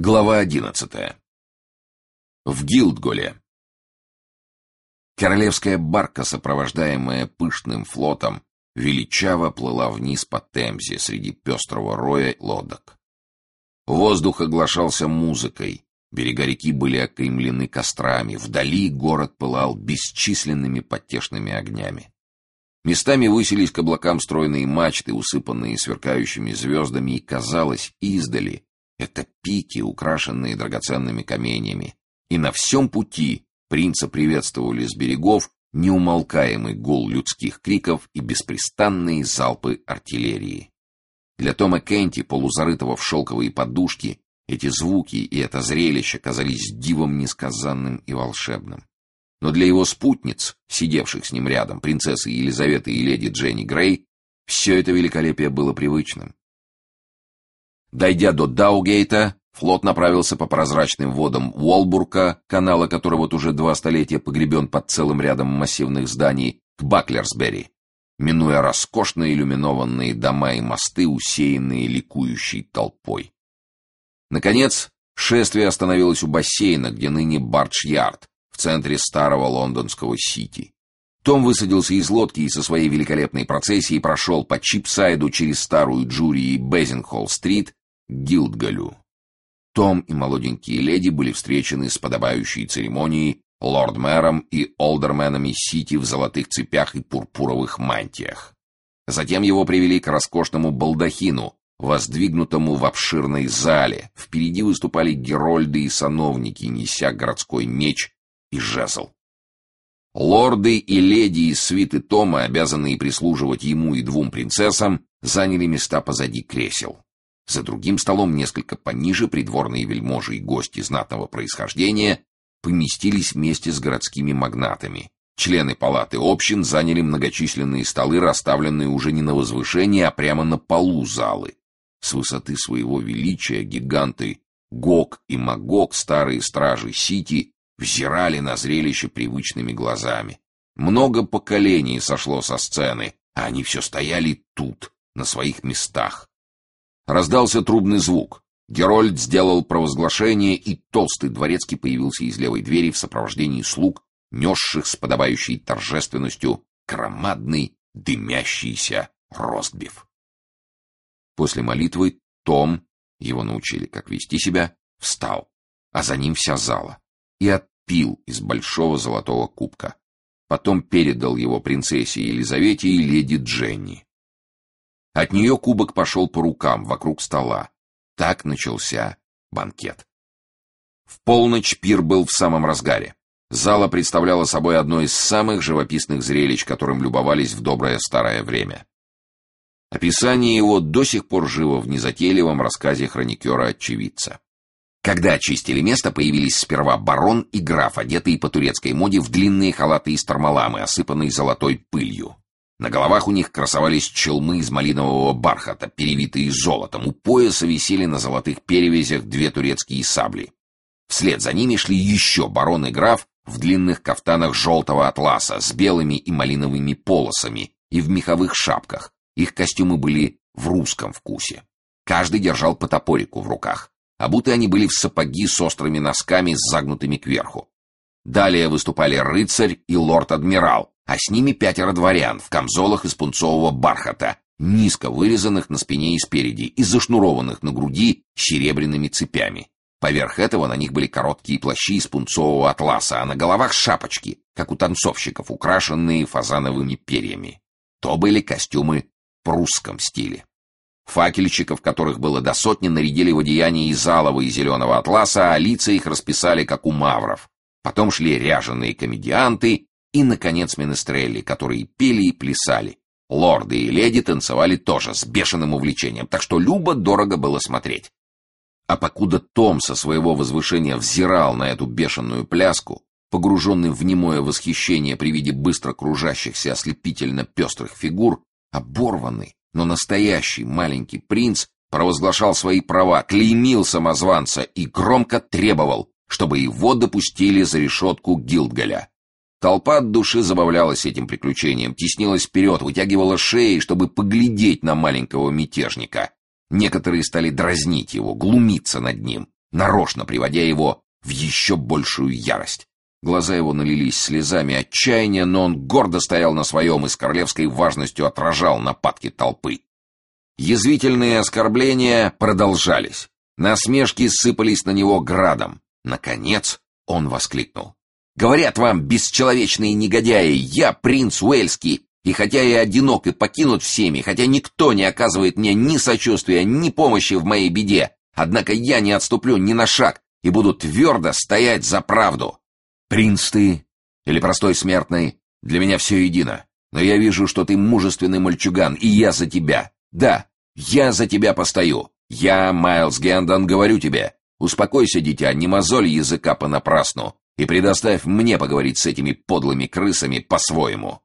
Глава 11. В Гилдголе. Королевская барка, сопровождаемая пышным флотом, величаво плыла вниз по Темзе среди пестрого роя лодок. Воздух оглашался музыкой, берега реки были окаймлены кострами, вдали город пылал бесчисленными потешными огнями. Местами высились к облакам стройные мачты, усыпанные сверкающими звездами, и казалось издали — это пики, украшенные драгоценными каменями, и на всем пути принца приветствовали с берегов неумолкаемый гул людских криков и беспрестанные залпы артиллерии. Для Тома Кенти, полузарытого в шелковые подушки, эти звуки и это зрелище казались дивом несказанным и волшебным. Но для его спутниц, сидевших с ним рядом, принцессы Елизаветы и леди Дженни Грей, все это великолепие было привычным. Дойдя до Даугейта, флот направился по прозрачным водам Уолбурга, канала, который вот уже 2 столетия погребен под целым рядом массивных зданий, к Баклерсбери, минуя роскошно иллюминованные дома и мосты, усеянные ликующей толпой. Наконец, шествие остановилось у бассейна, где ныне Бардж-Ярд, в центре старого лондонского Сити. Том высадился из лодки и со своей великолепной процессией прошел по Чипсайду через старую Джури и Безинхолл-стрит к Гилдголю. Том и молоденькие леди были встречены с подобающей церемонией лорд-мэром и олдерменами Сити в золотых цепях и пурпуровых мантиях. Затем его привели к роскошному балдахину, воздвигнутому в обширной зале. Впереди выступали герольды и сановники, неся городской меч и жезл. Лорды и леди из свиты Тома, обязанные прислуживать ему и 2 принцессам, заняли места позади кресел. За другим столом, несколько пониже, придворные вельможи и гости знатного происхождения поместились вместе с городскими магнатами. Члены палаты общин заняли многочисленные столы, расставленные уже не на возвышении, а прямо на полу залы. С высоты своего величия гиганты Гог и Магог, старые стражи Сити, взирали на зрелище привычными глазами. Много поколений сошло со сцены, а они все стояли тут, на своих местах. Раздался трубный звук. Герольд сделал провозглашение, и толстый дворецкий появился из левой двери в сопровождении слуг, несших с подобающей торжественностью громадный дымящийся ростбиф. После молитвы Том, его научили, как вести себя, встал, а за ним вся зала, и отпил из большого золотого кубка. Потом передал его принцессе Елизавете и леди Дженни. От нее кубок пошел по рукам вокруг стола. Так начался банкет. В полночь пир был в самом разгаре. Зала представляла собой одно из самых живописных зрелищ, которым любовались в доброе старое время. Описание его до сих пор живо в незатейливом рассказе хроникера-очевидца. Когда очистили место, появились сперва барон и граф, одетые по турецкой моде в длинные халаты из тармаламы, осыпанные золотой пылью. На головах у них красовались челмы из малинового бархата, перевитые золотом. У пояса висели на золотых перевязях 2 турецкие сабли. Вслед за ними шли еще барон и граф в длинных кафтанах желтого атласа с белыми и малиновыми полосами и в меховых шапках. Их костюмы были в русском вкусе. Каждый держал по топорику в руках. Обуты они были в сапоги с острыми носками, загнутыми кверху. Далее выступали рыцарь и лорд-адмирал, а с ними 5 дворян в камзолах из пунцового бархата, низко вырезанных на спине и спереди и зашнурованных на груди серебряными цепями. Поверх этого на них были короткие плащи из пунцового атласа, а на головах шапочки, как у танцовщиков, украшенные фазановыми перьями. То были костюмы в прусском стиле. Факельщиков, которых было до 100, нарядили в одеяния из алого и зеленого атласа, а лица их расписали, как у мавров. Потом шли ряженые комедианты и, наконец, менестрели, которые пели и плясали. Лорды и леди танцевали тоже с бешеным увлечением, так что любо-дорого было смотреть. А покуда Том со своего возвышения взирал на эту бешеную пляску, погруженный в немое восхищение при виде быстро кружащихся ослепительно пестрых фигур, оборванный, но настоящий маленький принц провозглашал свои права, клеймил самозванца и громко требовал, чтобы его допустили за решетку Гилдголя. Толпа от души забавлялась этим приключением, теснилась вперед, вытягивала шеи, чтобы поглядеть на маленького мятежника. Некоторые стали дразнить его, глумиться над ним. нарочно приводя его в еще большую ярость. Глаза его налились слезами отчаяния, но он гордо стоял на своем и с королевской важностью отражал нападки толпы. Язвительные оскорбления продолжались. Насмешки сыпались на него градом. Наконец он воскликнул: «Говорят вам, бесчеловечные негодяи, я принц Уэльский, и хотя я одинок и покинут всеми, хотя никто не оказывает мне ни сочувствия, ни помощи в моей беде, однако я не отступлю ни на шаг и буду твердо стоять за правду. Принц ты или простой смертный, для меня все едино, но я вижу, что ты мужественный мальчуган, и я за тебя. Да, я за тебя постою. Я, Майлз Гэндон, говорю тебе, успокойся, дитя, не мозоль языка понапрасну и предоставь мне поговорить с этими подлыми крысами по-своему».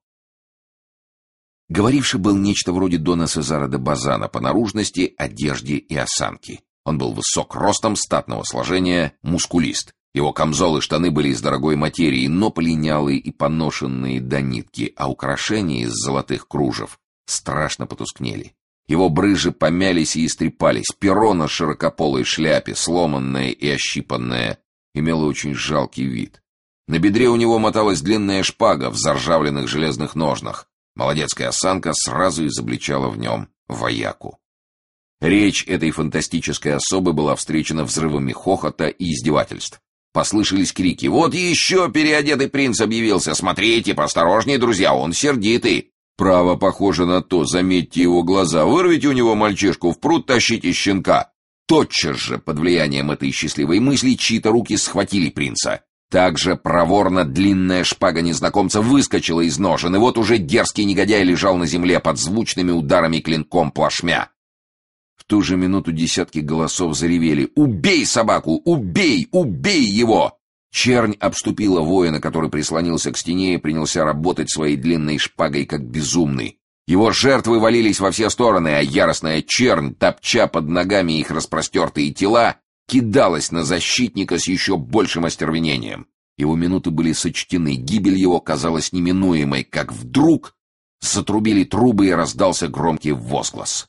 Говоривший был нечто вроде Дона Сезара де Базана по наружности, одежде и осанке. Он был высок ростом, статного сложения, мускулист. Его камзол и штаны были из дорогой материи, но полинялые и поношенные до нитки, а украшения из золотых кружев страшно потускнели. Его брызжи помялись и истрепались, перо на широкополой шляпе, сломанное и ощипанное, имело очень жалкий вид. На бедре у него моталась длинная шпага в заржавленных железных ножнах. Молодецкая осанка сразу изобличала в нем вояку. Речь этой фантастической особы была встречена взрывами хохота и издевательств. Послышались крики: «Вот еще переодетый принц объявился! Смотрите, поосторожнее, друзья, он сердитый!» «Право, похоже на то, заметьте его глаза, вырвите у него мальчишку в пруд, тащите щенка!» Тотчас же, под влиянием этой счастливой мысли, чьи-то руки схватили принца. Также проворно длинная шпага незнакомца выскочила из ножен, и вот уже дерзкий негодяй лежал на земле под звучными ударами клинком плашмя. В ту же минуту десятки голосов заревели: «Убей собаку! Убей! Убей его!» Чернь обступила воина, который прислонился к стене и принялся работать своей длинной шпагой, как безумный. Его жертвы валились во все стороны, а яростная чернь, топча под ногами их распростертые тела, кидалась на защитника с еще большим остервенением. Его минуты были сочтены, гибель его казалась неминуемой, как вдруг затрубили трубы и раздался громкий возглас: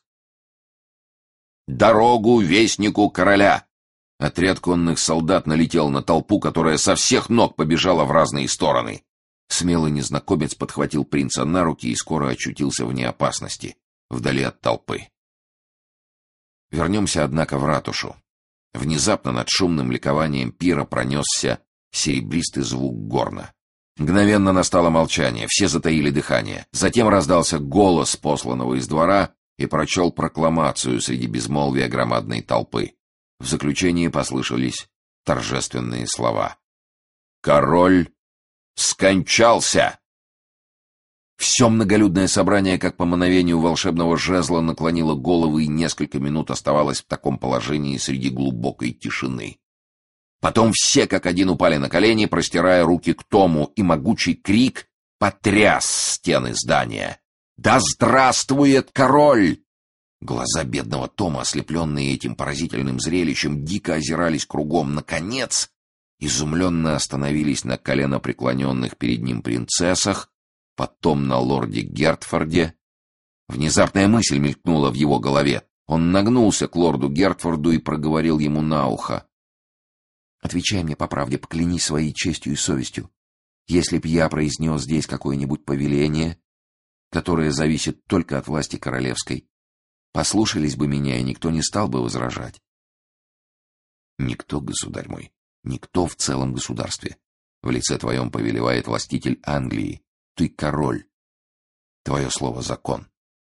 «Дорогу вестнику короля!» Отряд конных солдат налетел на толпу, которая со всех ног побежала в разные стороны. Смелый незнакомец подхватил принца на руки и скоро очутился вне опасности, вдали от толпы. Вернемся, однако, в ратушу. Внезапно над шумным ликованием пира пронесся серебристый звук горна. Мгновенно настало молчание, все затаили дыхание. Затем раздался голос посланного из двора и прочел прокламацию среди безмолвия громадной толпы. В заключении послышались торжественные слова: «Король скончался!» Все многолюдное собрание, как по мановению волшебного жезла, наклонило головы и несколько минут оставалось в таком положении среди глубокой тишины. Потом все как один упали на колени, простирая руки к Тому, и могучий крик потряс стены здания: «Да здравствует король!» Глаза бедного Тома, ослепленные этим поразительным зрелищем, дико озирались кругом. Наконец, изумленно остановились на коленопреклоненных перед ним принцессах, потом на лорде Гертфорде. Внезапная мысль мелькнула в его голове. Он нагнулся к лорду Гертфорду и проговорил ему на ухо: «Отвечай мне по правде, поклянись своей честью и совестью. Если б я произнес здесь какое-нибудь повеление, которое зависит только от власти королевской, послушались бы меня, и никто не стал бы возражать». «Никто, государь мой, никто в целом государстве. В лице твоем повелевает властитель Англии. Ты король. Твое слово — закон».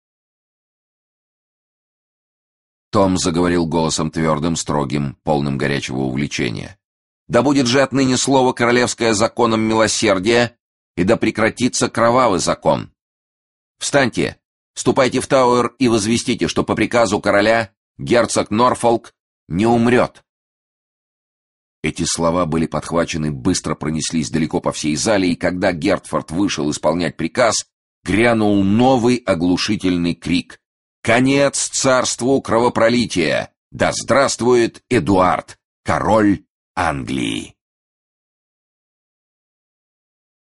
Том заговорил голосом твердым, строгим, полным горячего увлечения: «Да будет же отныне слово королевское законом милосердия, и да прекратится кровавый закон. Встаньте, ступайте в Тауэр и возвестите, что по приказу короля герцог Норфолк не умрет». Эти слова были подхвачены, быстро пронеслись далеко по всей зале, и когда Гертфорд вышел исполнять приказ, грянул новый оглушительный крик: «Конец царству кровопролития! Да здравствует Эдуард, король Англии!»